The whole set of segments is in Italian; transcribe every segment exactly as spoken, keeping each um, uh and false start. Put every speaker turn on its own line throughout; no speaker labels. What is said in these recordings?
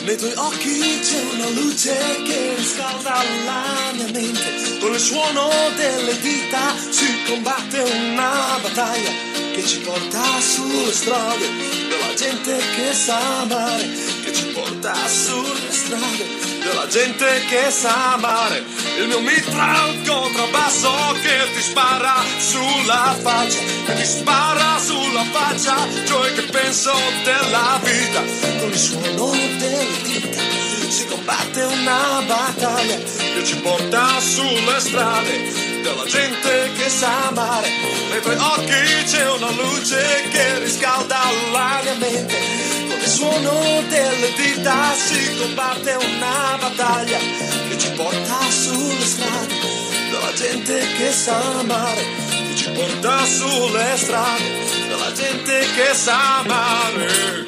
Nei tuoi occhi c'è una luce che riscalda la mia mente. Con il suono delle dita si combatte una battaglia che ci porta sulle strade della gente che sa amare, che ci porta sulle strade della gente che sa amare. Il mio mitra è un contrabbasso che ti spara sulla faccia, che ti spara sulla faccia, cioè che penso della vita. Con il suono delle dita si combatte una battaglia che ci porta sulle strade della gente che sa amare. Nei tuoi occhi c'è una luce che riscalda la mia mente. Con il suono delle dita si combatte una battaglia che ci porta sulle strade della gente che sa amare, che ci porta sulle strade della gente che sa amare.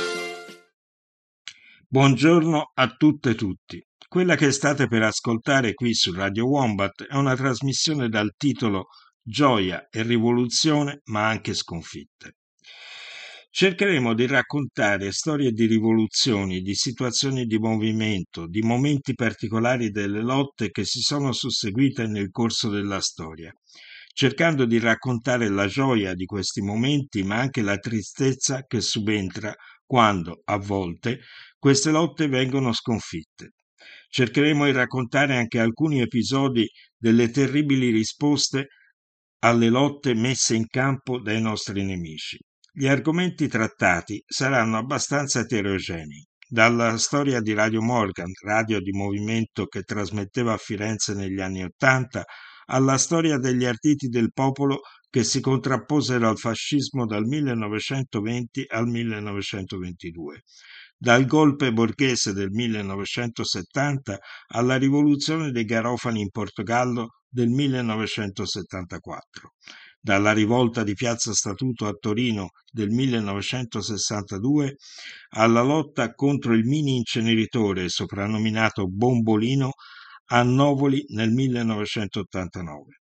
Buongiorno a tutte e tutti. Quella che state per ascoltare qui su Radio Wombat è una trasmissione dal titolo Gioia e rivoluzione, ma anche sconfitte. Cercheremo di raccontare storie di rivoluzioni, di situazioni di movimento, di momenti particolari delle lotte che si sono susseguite nel corso della storia, cercando di raccontare la gioia di questi momenti, ma anche la tristezza che subentra quando, a volte, queste lotte vengono sconfitte. Cercheremo di raccontare anche alcuni episodi delle terribili risposte alle lotte messe in campo dai nostri nemici. Gli argomenti trattati saranno abbastanza eterogenei, dalla storia di Radio Morgan, radio di movimento che trasmetteva a Firenze negli anni Ottanta, alla storia degli arditi del popolo che si contrapposero al fascismo dal millenovecentoventi al millenovecentoventidue. Dal golpe borghese del millenovecentosettanta alla rivoluzione dei Garofani in Portogallo del millenovecentosettantaquattro, dalla rivolta di Piazza Statuto a Torino del millenovecentosessantadue alla lotta contro il mini inceneritore soprannominato Bombolino a Novoli nel millenovecentottantanove.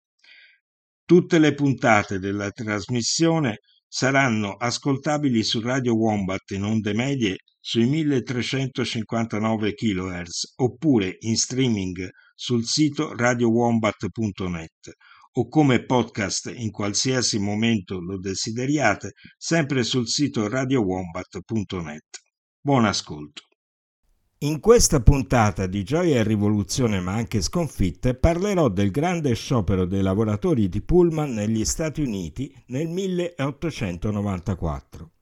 Tutte le puntate della trasmissione saranno ascoltabili su Radio Wombat in onde medie sui milletrecentocinquantanove chilohertz oppure in streaming sul sito radio wombat punto net o come podcast in qualsiasi momento lo desideriate, sempre sul sito radio wombat punto net. Buon ascolto. In questa puntata di Gioia e Rivoluzione ma anche sconfitte parlerò del grande sciopero dei lavoratori di Pullman negli Stati Uniti nel milleottocentonovantaquattro.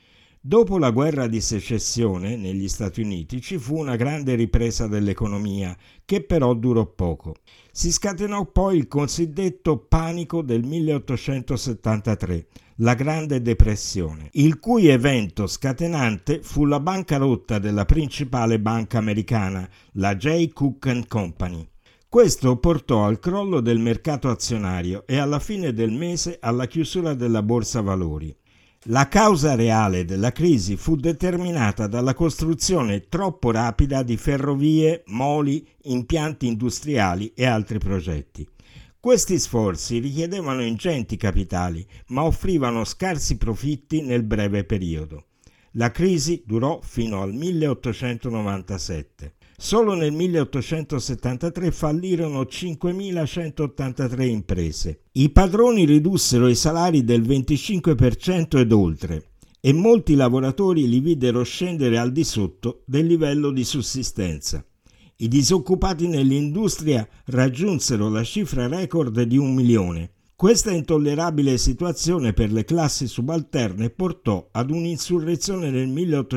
Dopo la guerra di secessione negli Stati Uniti ci fu una grande ripresa dell'economia che però durò poco. Si scatenò poi il cosiddetto panico del milleottocentosettantatré, la Grande Depressione, il cui evento scatenante fu la bancarotta della principale banca americana, la J. Cook and Company. Questo portò al crollo del mercato azionario e alla fine del mese alla chiusura della borsa valori. La causa reale della crisi fu determinata dalla costruzione troppo rapida di ferrovie, moli, impianti industriali e altri progetti. Questi sforzi richiedevano ingenti capitali, ma offrivano scarsi profitti nel breve periodo. La crisi durò fino al milleottocentonovantasette. Solo nel milleottocentosettantatré fallirono cinquemilacentottantatré imprese. I padroni ridussero i salari del venticinque per cento ed oltre, e molti lavoratori li videro scendere al di sotto del livello di sussistenza. I disoccupati nell'industria raggiunsero la cifra record di un milione. Questa intollerabile situazione per le classi subalterne portò ad un'insurrezione nel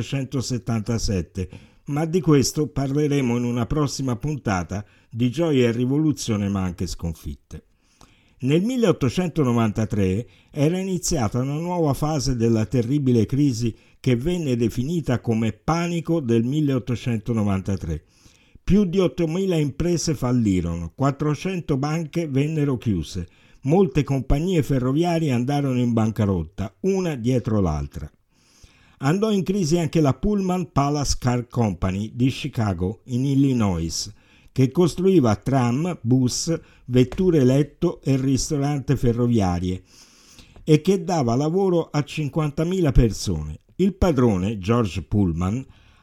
milleottocentosettantasette, ma di questo parleremo in una prossima puntata di Gioia e Rivoluzione ma anche sconfitte. Nel milleottocentonovantatré era iniziata una nuova fase della terribile crisi che venne definita come panico del milleottocentonovantatré. Più di ottomila imprese fallirono, quattrocento banche vennero chiuse, molte compagnie ferroviarie andarono in bancarotta, una dietro l'altra. Andò in crisi anche la Pullman Palace Car Company di Chicago, in Illinois, che costruiva tram, bus, vetture letto e ristorante ferroviarie e che dava lavoro a cinquantamila persone. Il padrone, George Pullman,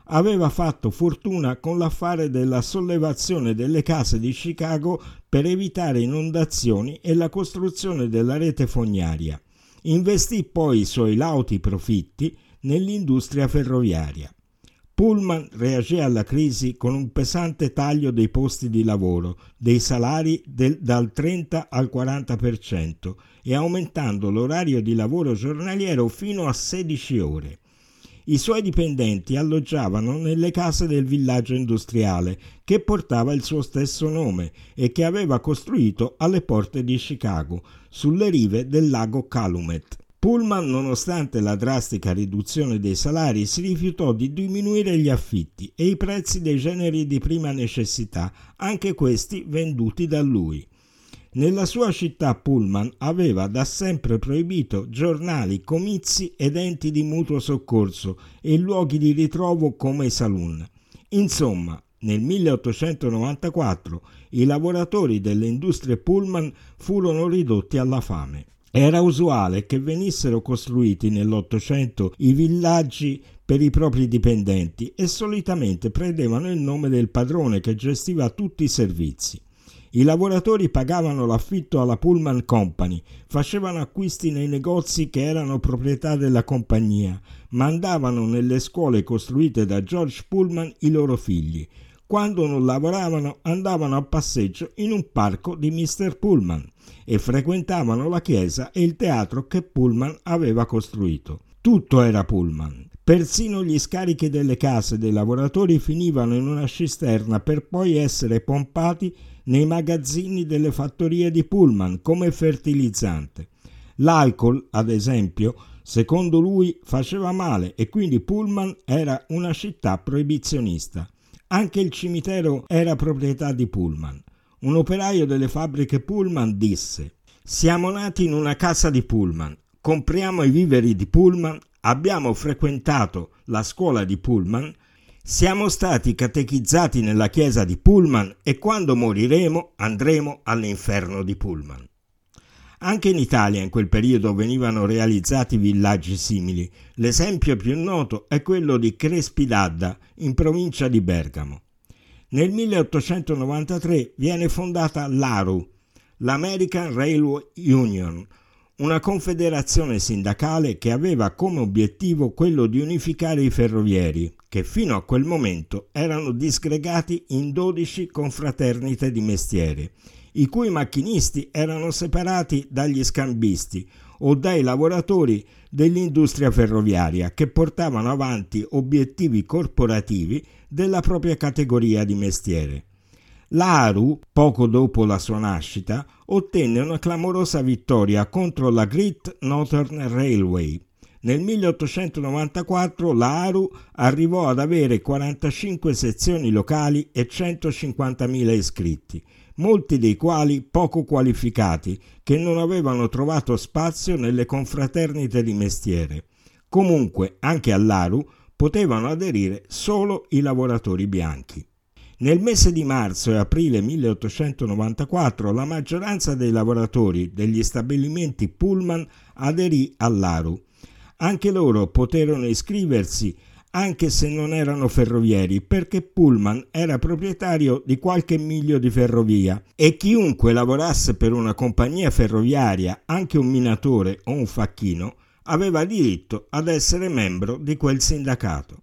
aveva fatto fortuna con l'affare della sollevazione delle case di Chicago per evitare inondazioni e la costruzione della rete fognaria. Investì poi i suoi lauti profitti nell'industria ferroviaria. Pullman reagì alla crisi con un pesante taglio dei posti di lavoro, dei salari del, dal trenta al quaranta per cento e aumentando l'orario di lavoro giornaliero fino a sedici ore. I suoi dipendenti alloggiavano nelle case del villaggio industriale che portava il suo stesso nome e che aveva costruito alle porte di Chicago, sulle rive del lago Calumet. Pullman, nonostante la drastica riduzione dei salari, si rifiutò di diminuire gli affitti e i prezzi dei generi di prima necessità, anche questi venduti da lui. Nella sua città Pullman aveva da sempre proibito giornali, comizi ed enti di mutuo soccorso e luoghi di ritrovo come i saloon. Insomma, nel milleottocentonovantaquattro i lavoratori delle industrie Pullman furono ridotti alla fame. Era usuale che venissero costruiti nell'Ottocento i villaggi per i propri dipendenti e solitamente prendevano il nome del padrone che gestiva tutti i servizi. I lavoratori pagavano l'affitto alla Pullman Company, facevano acquisti nei negozi che erano proprietà della compagnia, mandavano nelle scuole costruite da George Pullman i loro figli. Quando non lavoravano andavano a passeggio in un parco di mister Pullman e frequentavano la chiesa e il teatro che Pullman aveva costruito. Tutto era Pullman. Persino gli scarichi delle case dei lavoratori finivano in una cisterna per poi essere pompati nei magazzini delle fattorie di Pullman come fertilizzante. L'alcol, ad esempio, secondo lui faceva male e quindi Pullman era una città proibizionista. Anche il cimitero era proprietà di Pullman. Un operaio delle fabbriche Pullman disse: «Siamo nati in una casa di Pullman, compriamo i viveri di Pullman, abbiamo frequentato la scuola di Pullman, siamo stati catechizzati nella chiesa di Pullman e quando moriremo andremo all'inferno di Pullman». Anche in Italia in quel periodo venivano realizzati villaggi simili. L'esempio più noto è quello di Crespi d'Adda, in provincia di Bergamo. Nel milleottocentonovantatré viene fondata l'A R U, l'American Railway Union, una confederazione sindacale che aveva come obiettivo quello di unificare i ferrovieri, che fino a quel momento erano disgregati in dodici confraternite di mestiere, i cui macchinisti erano separati dagli scambisti o dai lavoratori dell'industria ferroviaria che portavano avanti obiettivi corporativi della propria categoria di mestiere. L'A R U, poco dopo la sua nascita, ottenne una clamorosa vittoria contro la Great Northern Railway. Nel milleottocentonovantaquattro la A R U arrivò ad avere quarantacinque sezioni locali e centocinquantamila iscritti, molti dei quali poco qualificati, che non avevano trovato spazio nelle confraternite di mestiere. Comunque, anche all'A R U potevano aderire solo i lavoratori bianchi. Nel mese di marzo e aprile milleottocentonovantaquattro la maggioranza dei lavoratori degli stabilimenti Pullman aderì all'A R U. Anche loro poterono iscriversi anche se non erano ferrovieri, perché Pullman era proprietario di qualche miglio di ferrovia e chiunque lavorasse per una compagnia ferroviaria, anche un minatore o un facchino, aveva diritto ad essere membro di quel sindacato.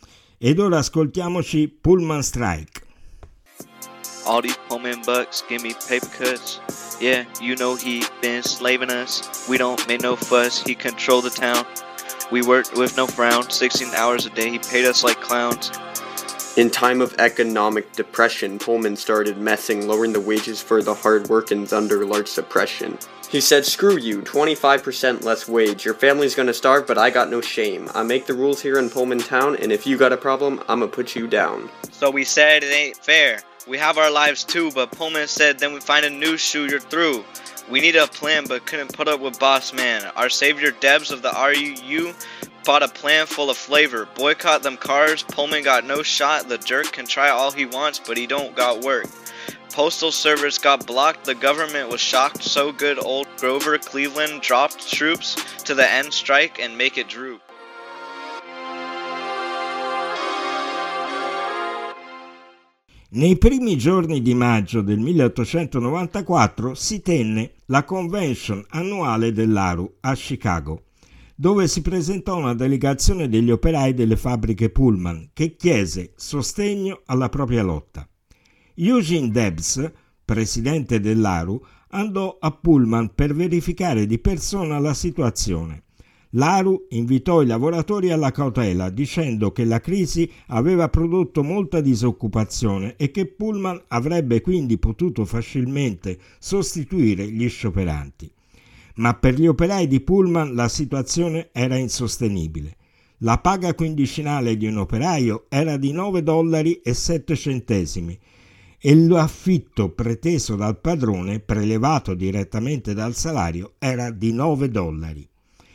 Ed ora ascoltiamoci Pullman Strike.
All these Pullman bucks give me paper cuts. Yeah, you know he been slaving us. We don't make no fuss, he control the town. We worked with no frown, sixteen hours a day, he paid us like clowns.
In time of economic depression, Pullman started messing, lowering the wages for the hard workins under large suppression. He said, screw you, twenty-five percent less wage. Your family's gonna starve, but I got no shame. I make the rules here in Pullman town, and if you got a problem, I'ma put you down.
So we said it ain't fair. We have our lives too, but Pullman said then we find a new shoe, you're through. We need a plan, but couldn't put up with boss man. Our savior Debs of the R U U bought a plan full of flavor. Boycott them cars, Pullman got no shot. The jerk can try all he wants, but he don't got work. Postal service got blocked, the government was shocked. So good old Grover Cleveland dropped troops to the end strike and make it droop.
Nei primi giorni di maggio del milleottocentonovantaquattro si tenne la convention annuale dell'A R U a Chicago, dove si presentò una delegazione degli operai delle fabbriche Pullman che chiese sostegno alla propria lotta. Eugene Debs, presidente dell'A R U, andò a Pullman per verificare di persona la situazione. L'A R U invitò i lavoratori alla cautela dicendo che la crisi aveva prodotto molta disoccupazione e che Pullman avrebbe quindi potuto facilmente sostituire gli scioperanti. Ma per gli operai di Pullman la situazione era insostenibile. La paga quindicinale di un operaio era di nove dollari e sette centesimi e l'affitto preteso dal padrone, prelevato direttamente dal salario, era di nove dollari.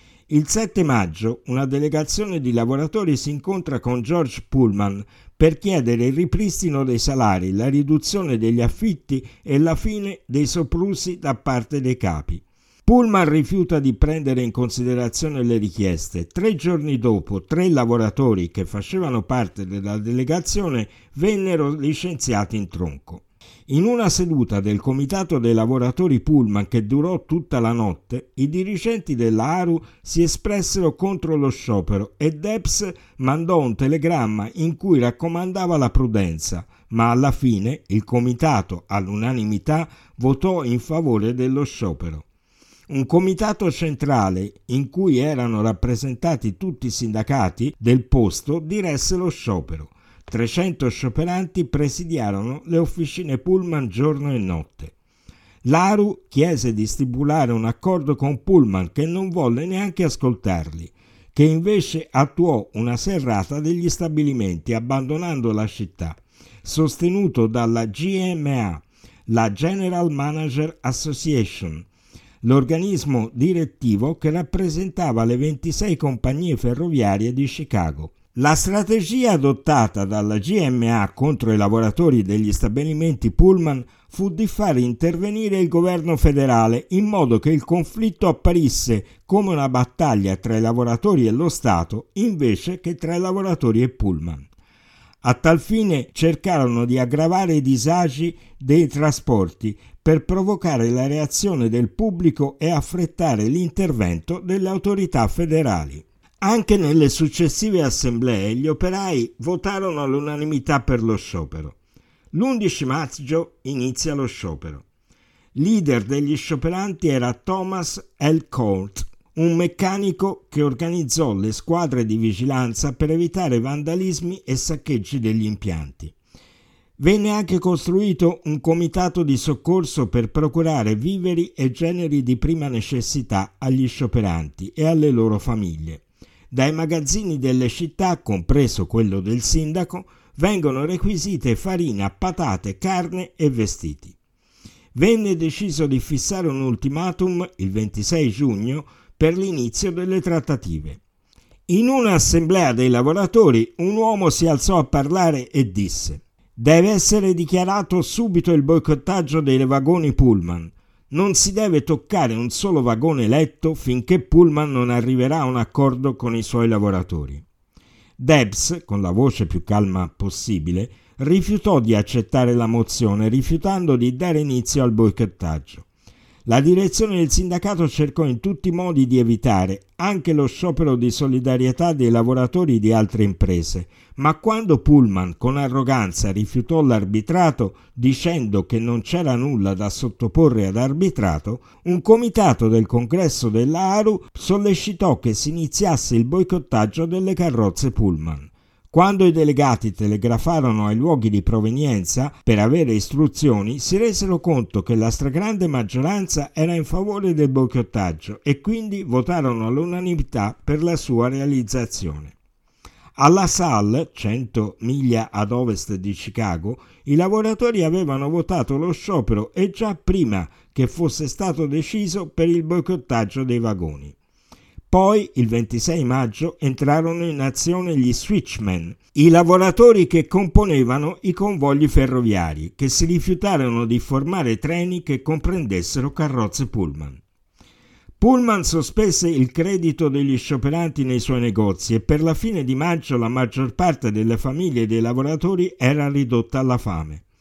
Il sette maggio una delegazione di lavoratori si incontra con George Pullman per chiedere il ripristino dei salari, la riduzione degli affitti e la fine dei soprusi da parte dei capi. Pullman rifiuta di prendere in considerazione le richieste. Tre giorni dopo, tre lavoratori che facevano parte della delegazione vennero licenziati in tronco. In una seduta del comitato dei lavoratori Pullman che durò tutta la notte, i dirigenti della A R U si espressero contro lo sciopero e Debs mandò un telegramma in cui raccomandava la prudenza, ma alla fine il comitato all'unanimità votò in favore dello sciopero. Un comitato centrale in cui erano rappresentati tutti i sindacati del posto diresse lo sciopero. trecento scioperanti presidiarono le officine Pullman giorno e notte. L'A R U chiese di stipulare un accordo con Pullman che non volle neanche ascoltarli, che invece attuò una serrata degli stabilimenti abbandonando la città, sostenuto dalla G M A, la General Manager Association, l'organismo direttivo che rappresentava le ventisei compagnie ferroviarie di Chicago. La strategia adottata dalla G M A contro i lavoratori degli stabilimenti Pullman fu di far intervenire il governo federale in modo che il conflitto apparisse come una battaglia tra i lavoratori e lo Stato invece che tra i lavoratori e Pullman. A tal fine cercarono di aggravare i disagi dei trasporti per provocare la reazione del pubblico e affrettare l'intervento delle autorità federali. Anche nelle successive assemblee gli operai votarono all'unanimità per lo sciopero. L'undici maggio inizia lo sciopero. Leader degli scioperanti era Thomas L. Colt, un meccanico che organizzò le squadre di vigilanza per evitare vandalismi e saccheggi degli impianti. Venne anche costruito un comitato di soccorso per procurare viveri e generi di prima necessità agli scioperanti e alle loro famiglie. Dai magazzini delle città, compreso quello del sindaco, vengono requisite farina, patate, carne e vestiti. Venne deciso di fissare un ultimatum, il ventisei giugno, per l'inizio delle trattative. In un'assemblea dei lavoratori, un uomo si alzò a parlare e disse: «Deve essere dichiarato subito il boicottaggio dei vagoni Pullman. Non si deve toccare un solo vagone letto finché Pullman non arriverà a un accordo con i suoi lavoratori». Debs, con la voce più calma possibile, rifiutò di accettare la mozione, rifiutando di dare inizio al boicottaggio. La direzione del sindacato cercò in tutti i modi di evitare anche lo sciopero di solidarietà dei lavoratori di altre imprese, ma quando Pullman con arroganza rifiutò l'arbitrato dicendo che non c'era nulla da sottoporre ad arbitrato, un comitato del congresso della A R U sollecitò che si iniziasse il boicottaggio delle carrozze Pullman. Quando i delegati telegrafarono ai luoghi di provenienza per avere istruzioni, si resero conto che la stragrande maggioranza era in favore del boicottaggio e quindi votarono all'unanimità per la sua realizzazione. A La Salle, cento miglia ad ovest di Chicago, i lavoratori avevano votato lo sciopero e già prima che fosse stato deciso per il boicottaggio dei vagoni. Poi, il ventisei maggio, entrarono in azione gli switchman, i lavoratori che componevano i convogli ferroviari, che si rifiutarono di formare treni che comprendessero carrozze Pullman. Pullman sospese il credito degli scioperanti nei suoi negozi e per la fine di maggio la maggior parte delle famiglie dei lavoratori era ridotta alla fame.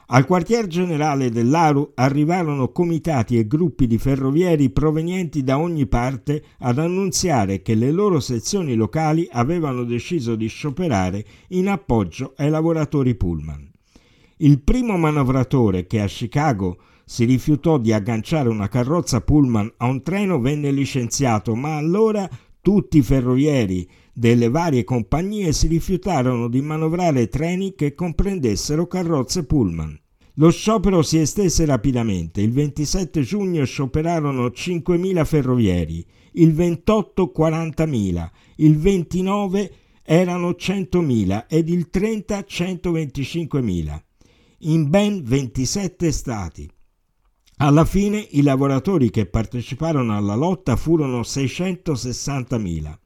Al quartier generale dell'A R U arrivarono comitati e gruppi di ferrovieri provenienti da ogni parte ad annunziare che le loro sezioni locali avevano deciso di scioperare in appoggio ai lavoratori pullman. Il primo manovratore che a Chicago si rifiutò di agganciare una carrozza pullman a un treno venne licenziato, ma allora tutti i ferrovieri delle varie compagnie si rifiutarono di manovrare treni che comprendessero carrozze pullman. Lo sciopero si estese rapidamente. Il ventisette giugno scioperarono cinquemila ferrovieri, il ventotto quarantamila, il ventinove erano centomila ed il trenta centoventicinquemila, in ben ventisette stati. Alla fine i lavoratori che parteciparono alla lotta furono seicentosessantamila.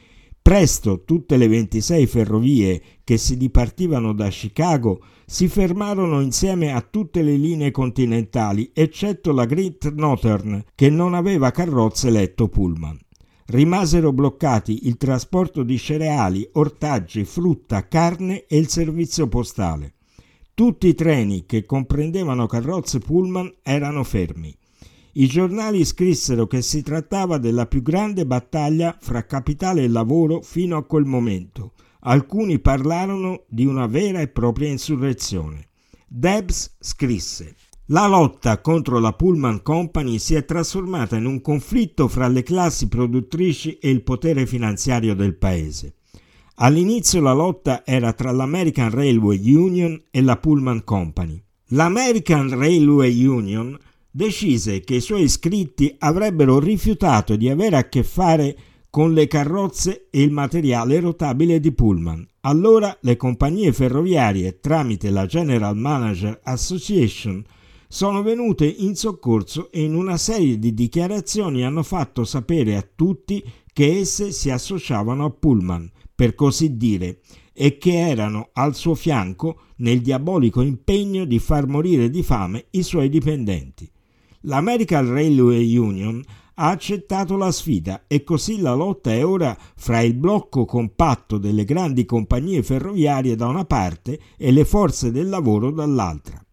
Presto tutte le ventisei ferrovie che si dipartivano da Chicago si fermarono insieme a tutte le linee continentali, eccetto la Great Northern, che non aveva carrozze letto pullman. Rimasero bloccati il trasporto di cereali, ortaggi, frutta, carne e il servizio postale. Tutti i treni che comprendevano carrozze pullman erano fermi. I giornali scrissero che si trattava della più grande battaglia fra capitale e lavoro fino a quel momento. Alcuni parlarono di una vera e propria insurrezione. Debs scrisse: «La lotta contro la Pullman Company si è trasformata in un conflitto fra le classi produttrici e il potere finanziario del paese. All'inizio la lotta era tra l'American Railway Union e la Pullman Company. L'American Railway Union decise che i suoi iscritti avrebbero rifiutato di avere a che fare con le carrozze e il materiale rotabile di pullman. Allora le compagnie ferroviarie, tramite la General Manager Association, sono venute in soccorso e in una serie di dichiarazioni hanno fatto sapere a tutti che esse si associavano a Pullman, per così dire, e che erano al suo fianco nel diabolico impegno di far morire di fame i suoi dipendenti. L'American Railway Union ha accettato la sfida e così la lotta è ora fra il blocco compatto delle grandi compagnie ferroviarie da una parte e le forze del lavoro dall'altra».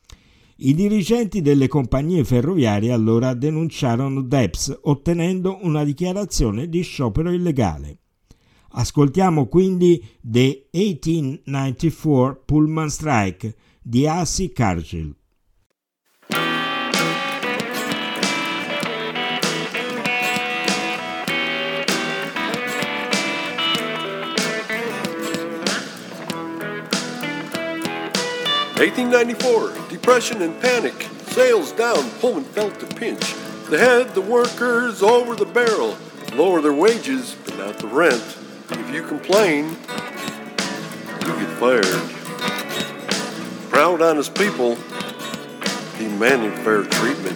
I dirigenti delle compagnie ferroviarie allora denunciarono Debs ottenendo una dichiarazione di sciopero illegale. Ascoltiamo quindi The diciottocentonovantaquattro Pullman Strike di A C Cargill.
eighteen ninety-four, depression and panic, sales down, Pullman felt the pinch. They had the workers over the barrel, lower their wages, but not the rent. If you complain, you get fired. Proud, honest people demanding fair treatment.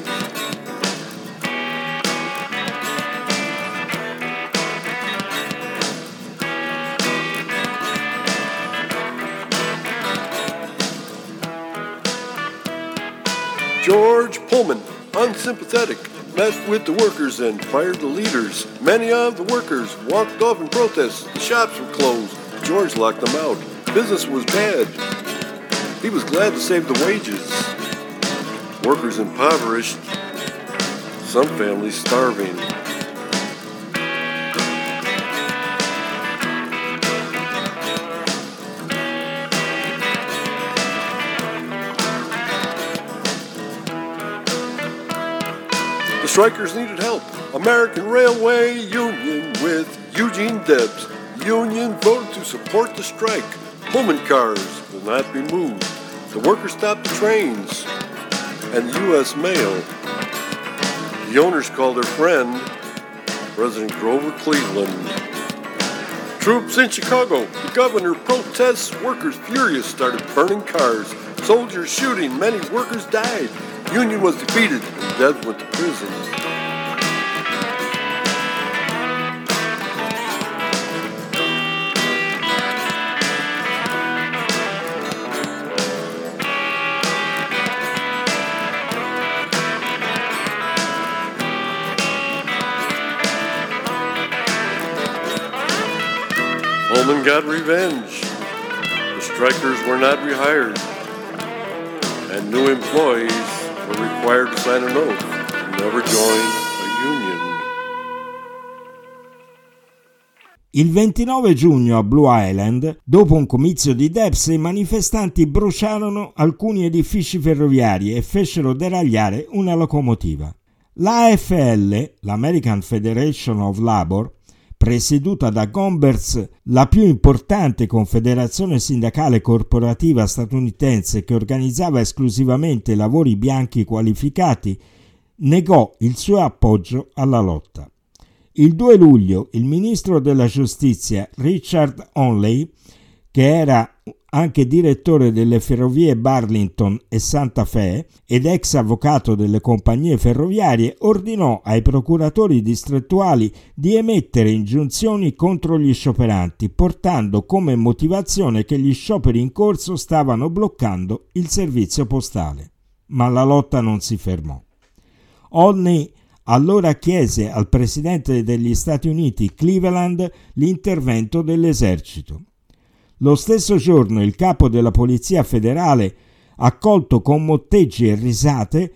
George Pullman, unsympathetic, met with the workers and fired the leaders. Many of the workers walked off in protest. The shops were closed. George locked them out. Business was bad. He was glad to save the wages. Workers impoverished. Some families starving. The strikers needed help. American Railway Union with Eugene Debs. Union voted to support the strike. Pullman cars will not be moved. The workers stopped the trains and the U S mail. The owners called their friend, President Grover Cleveland. Troops in Chicago. The governor protests. Workers furious started burning cars. Soldiers shooting. Many workers died. Union was defeated and Debs went to prison. Pullman got revenge. The strikers were not rehired.
and new employees were required to sign an oath to never join a union.
Il ventinove giugno a Blue Island, dopo un comizio di Debs, i manifestanti bruciarono alcuni edifici ferroviari e fecero deragliare una locomotiva. L'A F L, l'American Federation of Labor, presieduta da Gompers, la più importante confederazione sindacale corporativa statunitense che organizzava esclusivamente lavori bianchi qualificati, negò il suo appoggio alla lotta. Il due luglio il ministro della giustizia Richard Onley, che era anche direttore delle ferrovie Burlington e Santa Fe ed ex avvocato delle compagnie ferroviarie, ordinò ai procuratori distrettuali di emettere ingiunzioni contro gli scioperanti, portando come motivazione che gli scioperi in corso stavano bloccando il servizio postale. Ma la lotta non si fermò. Onley allora chiese al presidente degli Stati Uniti Cleveland l'intervento dell'esercito. Lo stesso giorno il capo della Polizia Federale, accolto con motteggi e risate,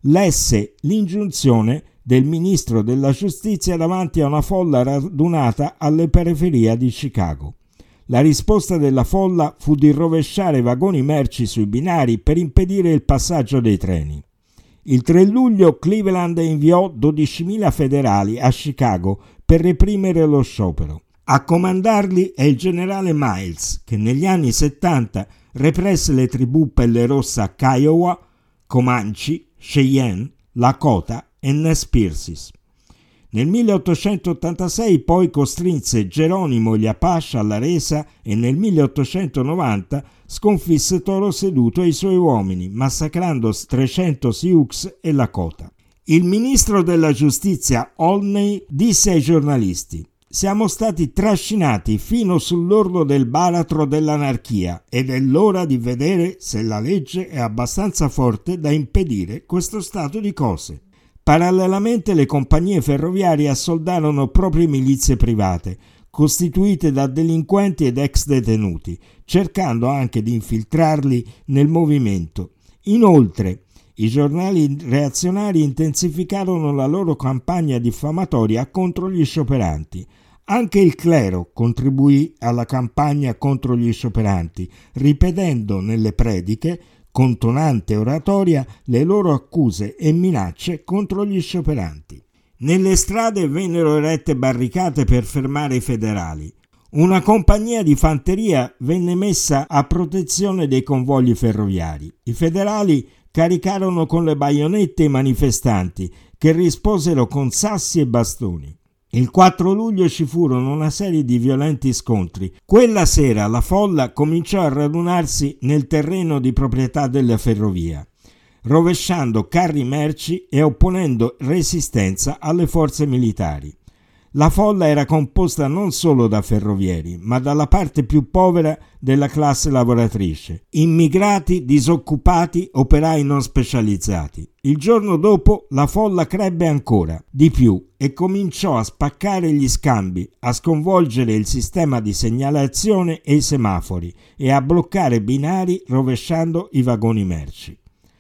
lesse l'ingiunzione del ministro della Giustizia davanti a una folla radunata alle periferie di Chicago. La risposta della folla fu di rovesciare vagoni merci sui binari per impedire il passaggio dei treni. Il tre luglio Cleveland inviò dodicimila federali a Chicago per reprimere lo sciopero. A comandarli è il generale Miles, che negli anni settanta represse le tribù Pelle Rossa Kiowa, Comanche, Cheyenne, Lakota e Nez Perce. Nel milleottocentottantasei poi costrinse Geronimo gli Apache alla resa e nel milleottocentonovanta sconfisse Toro Seduto e i suoi uomini, massacrando trecento Sioux e Lakota. Il ministro della giustizia Olney disse ai giornalisti: «Siamo stati trascinati fino sull'orlo del baratro dell'anarchia ed è l'ora di vedere se la legge è abbastanza forte da impedire questo stato di cose». Parallelamente le compagnie ferroviarie assoldarono proprie milizie private, costituite da delinquenti ed ex detenuti, cercando anche di infiltrarli nel movimento. Inoltre, i giornali reazionari intensificarono la loro campagna diffamatoria contro gli scioperanti. Anche il clero contribuì alla campagna contro gli scioperanti, ripetendo nelle prediche, con tonante oratoria, le loro accuse e minacce contro gli scioperanti. Nelle strade vennero erette barricate per fermare i federali. Una compagnia di fanteria venne messa a protezione dei convogli ferroviari. I federali caricarono con le baionette i manifestanti, che risposero con sassi e bastoni. Il quattro luglio ci furono una serie di violenti scontri. Quella sera la folla cominciò a radunarsi nel terreno di proprietà della ferrovia, rovesciando carri merci e opponendo resistenza alle forze militari. La folla era composta non solo da ferrovieri, ma dalla parte più povera della classe lavoratrice, immigrati, disoccupati, operai non specializzati. Il giorno dopo la folla crebbe ancora di più e cominciò a spaccare gli scambi, a sconvolgere il sistema di segnalazione e i semafori e a bloccare binari rovesciando i vagoni merci.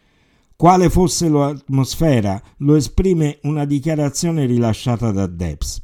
Quale fosse l'atmosfera lo esprime una dichiarazione rilasciata da Debs.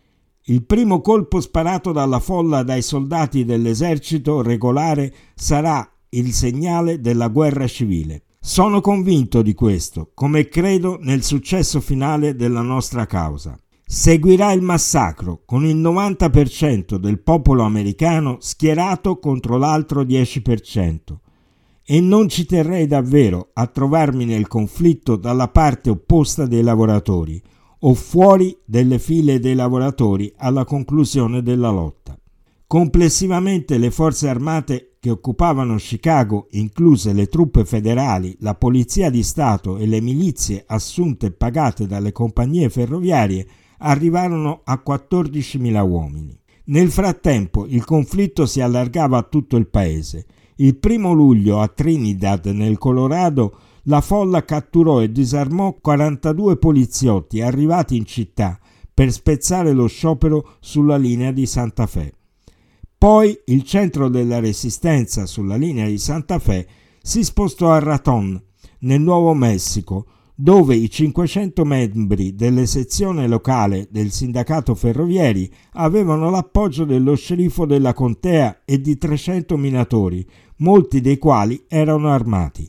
Il primo colpo sparato dalla folla dai soldati dell'esercito regolare sarà il segnale della guerra civile. Sono convinto di questo, come credo nel successo finale della nostra causa. Seguirà il massacro, con il novanta per cento del popolo americano schierato contro l'altro dieci per cento. E non ci terrei davvero a trovarmi nel conflitto dalla parte opposta dei lavoratori, o fuori delle file dei lavoratori alla conclusione della lotta. Complessivamente le forze armate che occupavano Chicago, incluse le truppe federali, la polizia di Stato e le milizie assunte e pagate dalle compagnie ferroviarie, arrivarono a quattordicimila uomini. Nel frattempo il conflitto si allargava a tutto il paese. Il primo luglio a Trinidad, nel Colorado, la folla catturò e disarmò quarantadue poliziotti arrivati in città per spezzare lo sciopero sulla linea di Santa Fe. Poi il centro della resistenza sulla linea di Santa Fe si spostò a Raton, nel Nuovo Messico, dove i cinquecento membri delle sezioni locale del sindacato ferrovieri avevano l'appoggio dello sceriffo della contea e di trecento minatori, molti dei quali erano armati.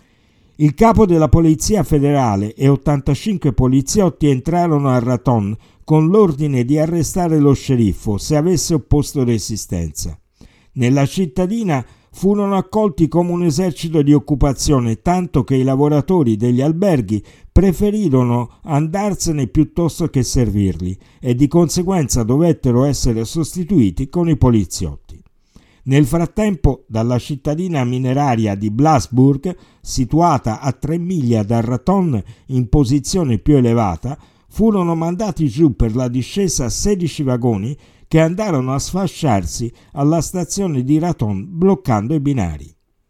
Il capo della polizia federale e ottantacinque poliziotti entrarono a Raton con l'ordine di arrestare lo sceriffo se avesse opposto resistenza. Nella cittadina furono accolti come un esercito di occupazione, tanto che i lavoratori degli alberghi preferirono andarsene piuttosto che servirli e di conseguenza dovettero essere sostituiti con i poliziotti. Nel frattempo, dalla cittadina mineraria di Blasburg, situata a tre miglia da Raton in posizione più elevata, furono mandati giù per la discesa sedici vagoni che andarono a sfasciarsi alla stazione di Raton bloccando i binari.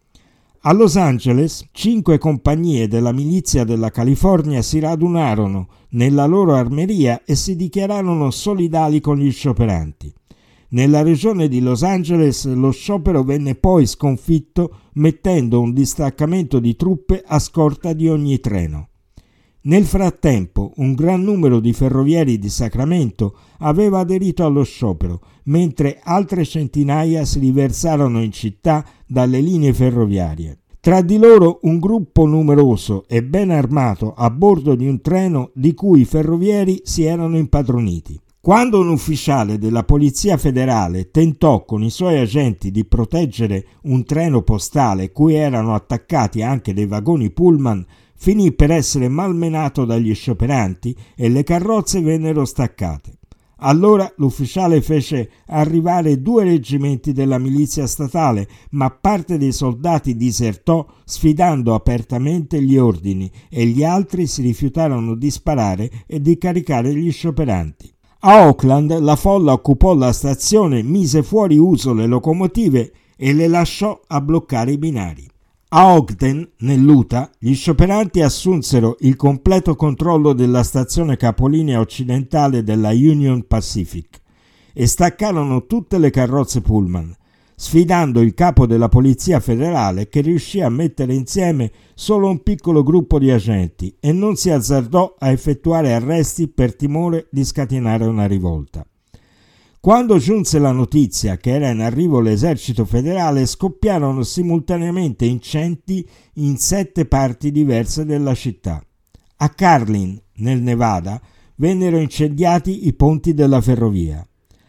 A Los Angeles, cinque compagnie della milizia della California si radunarono nella loro armeria e si dichiararono solidali con gli scioperanti. Nella regione di Los Angeles lo sciopero venne poi sconfitto mettendo un distaccamento di truppe a scorta di ogni treno. Nel frattempo, un gran numero di ferrovieri di Sacramento aveva aderito allo sciopero, mentre altre centinaia si riversarono in città dalle linee ferroviarie. Tra di loro un gruppo numeroso e ben armato a bordo di un treno di cui i ferrovieri si erano impadroniti. Quando un ufficiale della Polizia Federale tentò con i suoi agenti di proteggere un treno postale cui erano attaccati anche dei vagoni pullman, finì per essere malmenato dagli scioperanti e le carrozze vennero staccate. Allora l'ufficiale fece arrivare due reggimenti della milizia statale, ma parte dei soldati disertò sfidando apertamente gli ordini e gli altri si rifiutarono di sparare e di caricare gli scioperanti. A Oakland la folla occupò la stazione, mise fuori uso le locomotive e le lasciò a bloccare i binari. A Ogden, nell'Utah, gli scioperanti assunsero il completo controllo della stazione capolinea occidentale della Union Pacific e staccarono tutte le carrozze pullman, sfidando il capo della Polizia Federale che riuscì a mettere insieme solo un piccolo gruppo di agenti e non si azzardò a effettuare arresti per timore di scatenare una rivolta. Quando giunse la notizia che era in arrivo l'esercito federale, scoppiarono simultaneamente incendi in sette parti diverse della città. A Carlin, nel Nevada, vennero incendiati i ponti della ferrovia.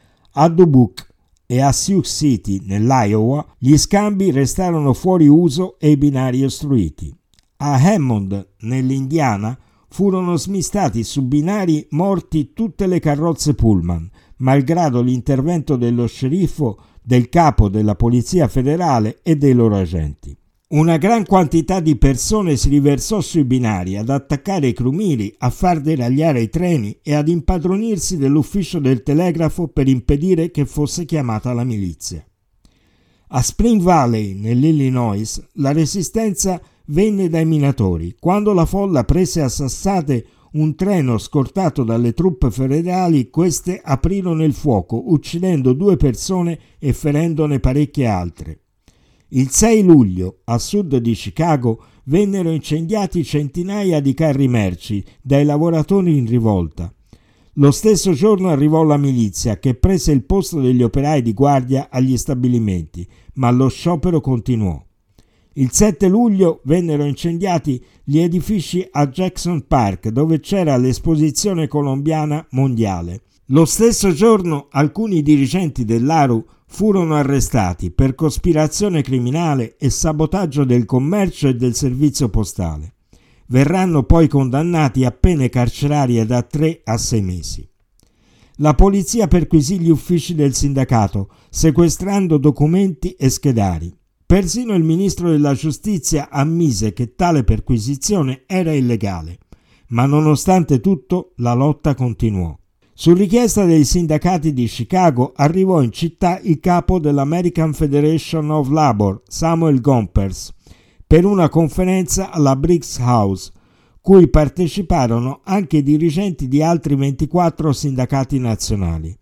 A Dubuque e a Sioux City, nell'Iowa, gli scambi restarono fuori uso e i binari ostruiti. A Hammond, nell'Indiana, furono smistati su binari morti tutte le carrozze pullman, malgrado l'intervento dello sceriffo, del capo della Polizia Federale e dei loro agenti. Una gran quantità di persone si riversò sui binari ad attaccare i crumiri, a far deragliare i treni e ad impadronirsi dell'ufficio del telegrafo per impedire che fosse chiamata la milizia. A Spring Valley, nell'Illinois, la resistenza venne dai minatori. Quando la folla prese a sassate un treno scortato dalle truppe federali, queste aprirono il fuoco, uccidendo due persone e ferendone parecchie altre. Il sei luglio, a sud di Chicago, vennero incendiati centinaia di carri merci dai lavoratori in rivolta. Lo stesso giorno arrivò la milizia, che prese il posto degli operai di guardia agli stabilimenti, ma lo sciopero continuò. Il sette luglio vennero incendiati gli edifici a Jackson Park, dove c'era l'esposizione colombiana mondiale. Lo stesso giorno alcuni dirigenti dell'A R U furono arrestati per cospirazione criminale e sabotaggio del commercio e del servizio postale. Verranno poi condannati a pene carcerarie da tre a sei mesi. La polizia perquisì gli uffici del sindacato, sequestrando documenti e schedari. Persino il ministro della giustizia ammise che tale perquisizione era illegale, ma nonostante tutto la lotta continuò. Su richiesta dei sindacati di Chicago arrivò in città il capo dell'American Federation of Labor, Samuel Gompers, per una conferenza alla Briggs House, cui parteciparono anche i dirigenti di altri ventiquattro sindacati nazionali.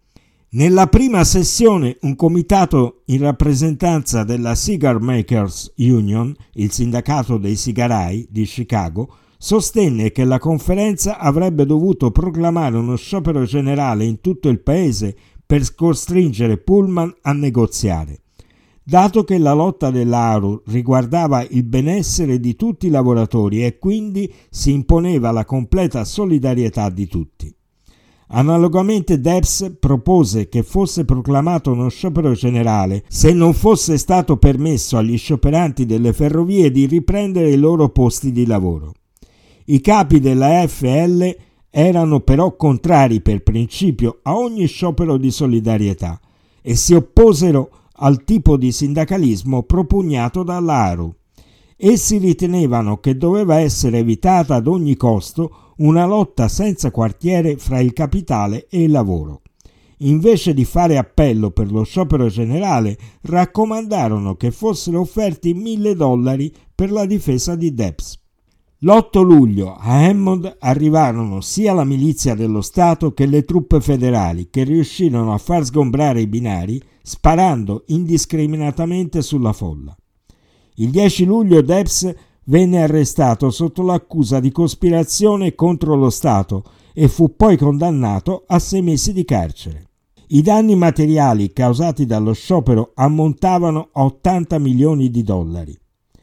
Nella prima sessione un comitato in rappresentanza della Cigar Makers Union, il sindacato dei sigarai di Chicago, sostenne che la conferenza avrebbe dovuto proclamare uno sciopero generale in tutto il paese per costringere Pullman a negoziare. Dato che la lotta dell'A R U riguardava il benessere di tutti i lavoratori e quindi si imponeva la completa solidarietà di tutti. Analogamente Debs propose che fosse proclamato uno sciopero generale se non fosse stato permesso agli scioperanti delle ferrovie di riprendere i loro posti di lavoro. I capi della F L erano però contrari per principio a ogni sciopero di solidarietà e si opposero al tipo di sindacalismo propugnato dalla A R U. Essi ritenevano che doveva essere evitata ad ogni costo una lotta senza quartiere fra il capitale e il lavoro. Invece di fare appello per lo sciopero generale, raccomandarono che fossero offerti mille dollari per la difesa di Debs. L'otto luglio a Hammond arrivarono sia la milizia dello Stato che le truppe federali, che riuscirono a far sgombrare i binari sparando indiscriminatamente sulla folla. Il dieci luglio Debs venne arrestato sotto l'accusa di cospirazione contro lo Stato e fu poi condannato a sei mesi di carcere. I danni materiali causati dallo sciopero ammontavano a ottanta milioni di dollari.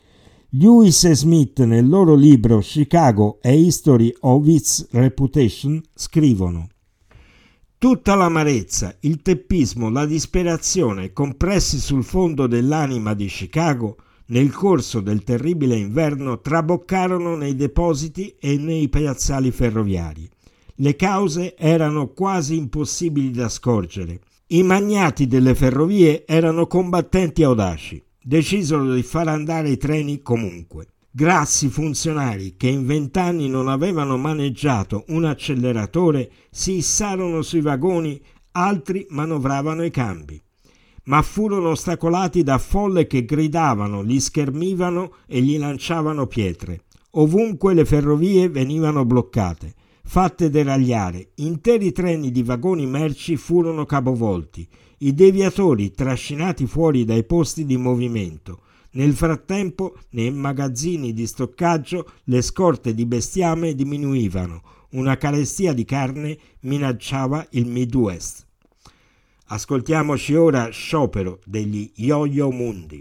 Lewis e Smith nel loro libro Chicago: A History of Its Reputation scrivono: tutta l'amarezza, il teppismo, la disperazione compressi sul fondo dell'anima di Chicago nel corso del terribile inverno traboccarono nei depositi e nei piazzali ferroviari. Le cause erano quasi impossibili da scorgere. I magnati delle ferrovie erano combattenti audaci. Decisero di far andare i treni comunque. Grassi funzionari che in vent'anni non avevano maneggiato un acceleratore si issarono sui vagoni, altri manovravano i cambi. Ma furono ostacolati da folle che gridavano, li schermivano e gli lanciavano pietre. Ovunque le ferrovie venivano bloccate, fatte deragliare, interi treni di vagoni merci furono capovolti, i deviatori trascinati fuori dai posti di movimento. Nel frattempo, nei magazzini di stoccaggio, le scorte di bestiame diminuivano, una carestia di carne minacciava il Midwest. Ascoltiamoci ora Sciopero degli Yo-Yo Mundi.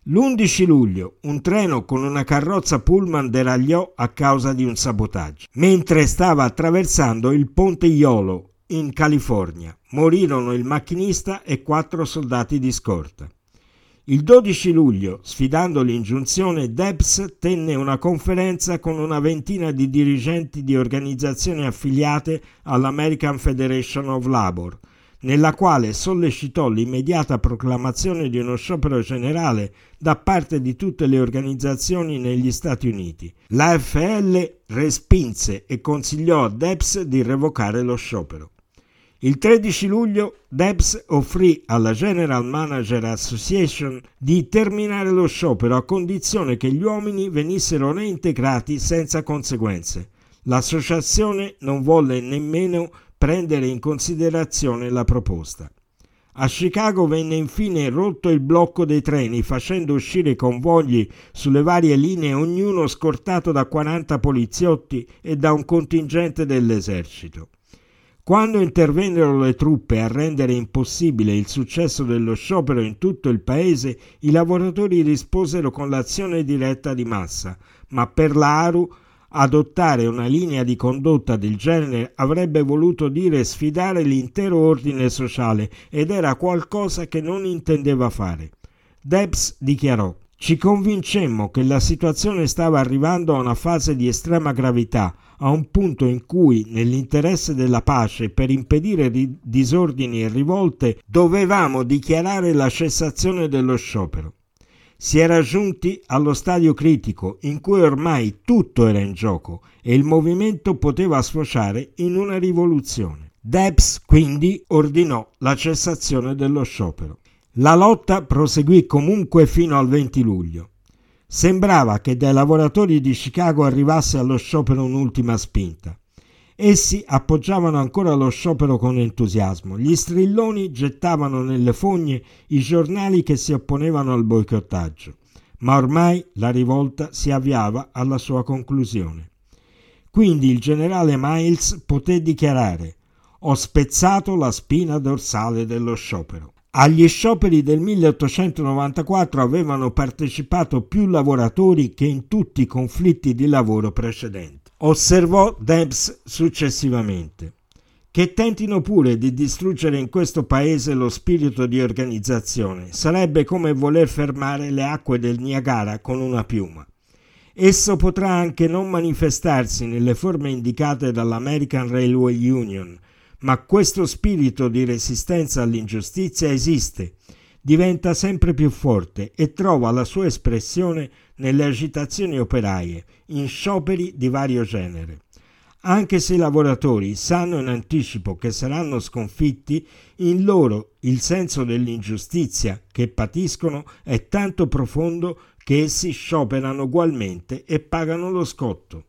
L'undici luglio un treno con una carrozza pullman deragliò a causa di un sabotaggio. Mentre stava attraversando il ponte Yolo in California, morirono il macchinista e quattro soldati di scorta. Il dodici luglio, sfidando l'ingiunzione, Debs tenne una conferenza con una ventina di dirigenti di organizzazioni affiliate all'American Federation of Labor, nella quale sollecitò l'immediata proclamazione di uno sciopero generale da parte di tutte le organizzazioni negli Stati Uniti. L'A F L respinse e consigliò a Debs di revocare lo sciopero. Il tredici luglio Debs offrì alla General Manager Association di terminare lo sciopero a condizione che gli uomini venissero reintegrati senza conseguenze. L'associazione non volle nemmeno prendere in considerazione la proposta. A Chicago venne infine rotto il blocco dei treni, facendo uscire i convogli sulle varie linee, ognuno scortato da quaranta poliziotti e da un contingente dell'esercito. Quando intervennero le truppe a rendere impossibile il successo dello sciopero in tutto il paese, i lavoratori risposero con l'azione diretta di massa, ma per la A R U adottare una linea di condotta del genere avrebbe voluto dire sfidare l'intero ordine sociale ed era qualcosa che non intendeva fare. Debs dichiarò: «Ci convincemmo che la situazione stava arrivando a una fase di estrema gravità, a un punto in cui, nell'interesse della pace e per impedire ri- disordini e rivolte, dovevamo dichiarare la cessazione dello sciopero. Si era giunti allo stadio critico in cui ormai tutto era in gioco e il movimento poteva sfociare in una rivoluzione. Debs quindi ordinò la cessazione dello sciopero. La lotta proseguì comunque fino al venti luglio. Sembrava che dai lavoratori di Chicago arrivasse allo sciopero un'ultima spinta. Essi appoggiavano ancora lo sciopero con entusiasmo. Gli strilloni gettavano nelle fogne i giornali che si opponevano al boicottaggio, ma ormai la rivolta si avviava alla sua conclusione. Quindi il generale Miles poté dichiarare: «Ho spezzato la spina dorsale dello sciopero». Agli scioperi del milleottocentonovantaquattro avevano partecipato più lavoratori che in tutti i conflitti di lavoro precedenti. Osservò Debs successivamente. Che tentino pure di distruggere in questo paese lo spirito di organizzazione sarebbe come voler fermare le acque del Niagara con una piuma. Esso potrà anche non manifestarsi nelle forme indicate dall'American Railway Union, ma questo spirito di resistenza all'ingiustizia esiste, diventa sempre più forte e trova la sua espressione nelle agitazioni operaie, in scioperi di vario genere. Anche se i lavoratori sanno in anticipo che saranno sconfitti, in loro il senso dell'ingiustizia che patiscono è tanto profondo che essi scioperano ugualmente e pagano lo scotto.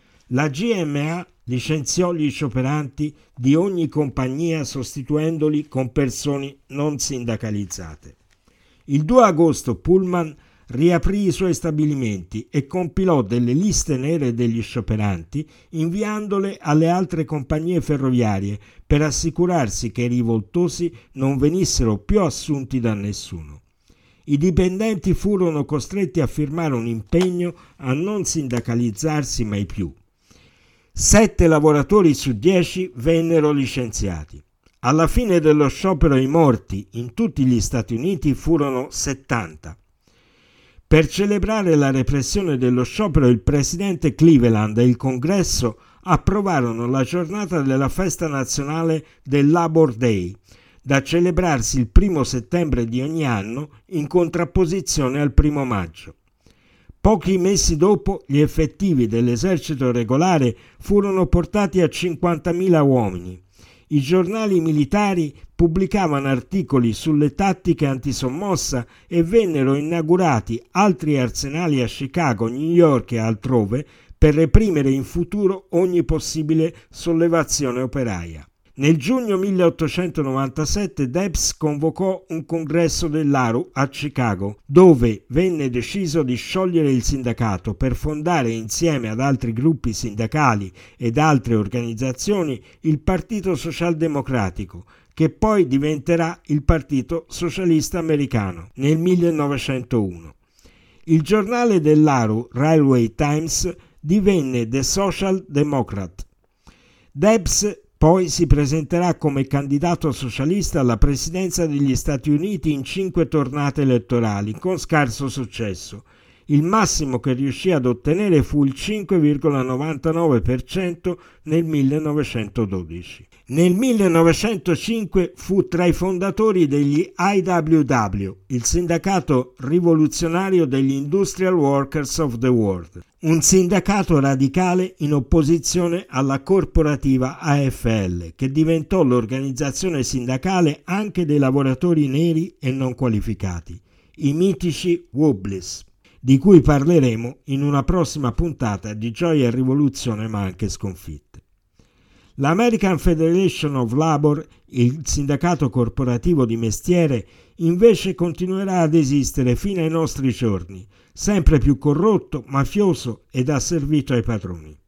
La G M A licenziò gli scioperanti di ogni compagnia sostituendoli con persone non sindacalizzate. Il due agosto Pullman riaprì i suoi stabilimenti e compilò delle liste nere degli scioperanti, inviandole alle altre compagnie ferroviarie per assicurarsi che i rivoltosi non venissero più assunti da nessuno. I dipendenti furono costretti a firmare un impegno a non sindacalizzarsi mai più. Sette lavoratori su dieci vennero licenziati. Alla fine dello sciopero i morti in tutti gli Stati Uniti furono settanta. Per celebrare la repressione dello sciopero, il presidente Cleveland e il Congresso approvarono la giornata della festa nazionale del Labor Day, da celebrarsi il primo settembre di ogni anno in contrapposizione al primo maggio. Pochi mesi dopo, gli effettivi dell'esercito regolare furono portati a cinquantamila uomini. I giornali militari pubblicavano articoli sulle tattiche antisommossa e vennero inaugurati altri arsenali a Chicago, New York e altrove per reprimere in futuro ogni possibile sollevazione operaia. Nel giugno milleottocentonovantasette Debs convocò un congresso dell'A R U a Chicago, dove venne deciso di sciogliere il sindacato per fondare insieme ad altri gruppi sindacali ed altre organizzazioni il Partito Socialdemocratico, che poi diventerà il Partito Socialista Americano nel millenovecentouno. Il giornale dell'Aru, Railway Times, divenne The Social Democrat. Debs poi si presenterà come candidato socialista alla presidenza degli Stati Uniti in cinque tornate elettorali, con scarso successo. Il massimo che riuscì ad ottenere fu il cinque virgola novantanove per cento nel millenovecentododici. Nel millenovecentocinque fu tra i fondatori degli I W W, il sindacato rivoluzionario degli Industrial Workers of the World, un sindacato radicale in opposizione alla corporativa A F L, che diventò l'organizzazione sindacale anche dei lavoratori neri e non qualificati, i mitici Wobblies, di cui parleremo in una prossima puntata di Gioia e Rivoluzione ma anche sconfitte. L'American Federation of Labor, il sindacato corporativo di mestiere, invece continuerà ad esistere fino ai nostri giorni, sempre più corrotto, mafioso ed asservito ai padroni.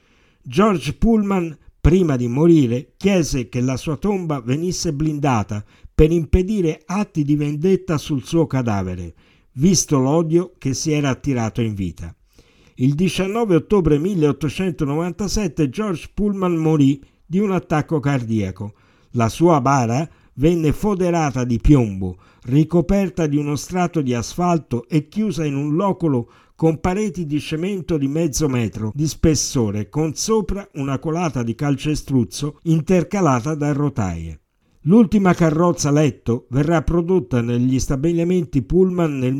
George Pullman, prima di morire, chiese che la sua tomba venisse blindata per impedire atti di vendetta sul suo cadavere, visto l'odio che si era attirato in vita. Il diciannove ottobre milleottocentonovantasette George Pullman morì di un attacco cardiaco. La sua bara venne foderata di piombo, ricoperta di uno strato di asfalto e chiusa in un locolo con pareti di cemento di mezzo metro di spessore, con sopra una colata di calcestruzzo intercalata da rotaie. L'ultima carrozza letto verrà prodotta negli stabilimenti Pullman nel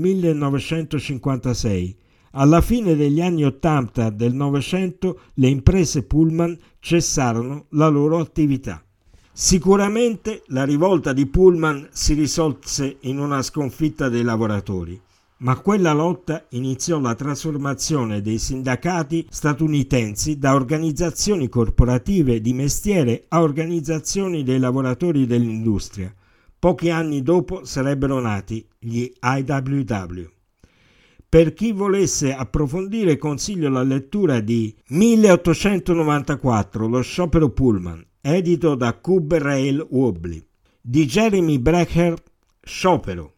millenovecentocinquantasei. Alla fine degli anni Ottanta del Novecento le imprese Pullman cessarono la loro attività. Sicuramente la rivolta di Pullman si risolse in una sconfitta dei lavoratori, ma quella lotta iniziò la trasformazione dei sindacati statunitensi da organizzazioni corporative di mestiere a organizzazioni dei lavoratori dell'industria. Pochi anni dopo sarebbero nati gli I W W. Per chi volesse approfondire consiglio la lettura di milleottocentonovantaquattro, lo sciopero Pullman, edito da Cub Rail Wobbly, di Jeremy Brecher, Sciopero,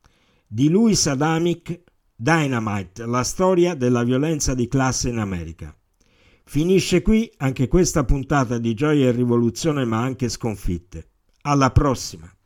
di Louis Adamic, Dynamite, la storia della violenza di classe in America. Finisce qui anche questa puntata di Gioia e Rivoluzione ma anche sconfitte. Alla prossima!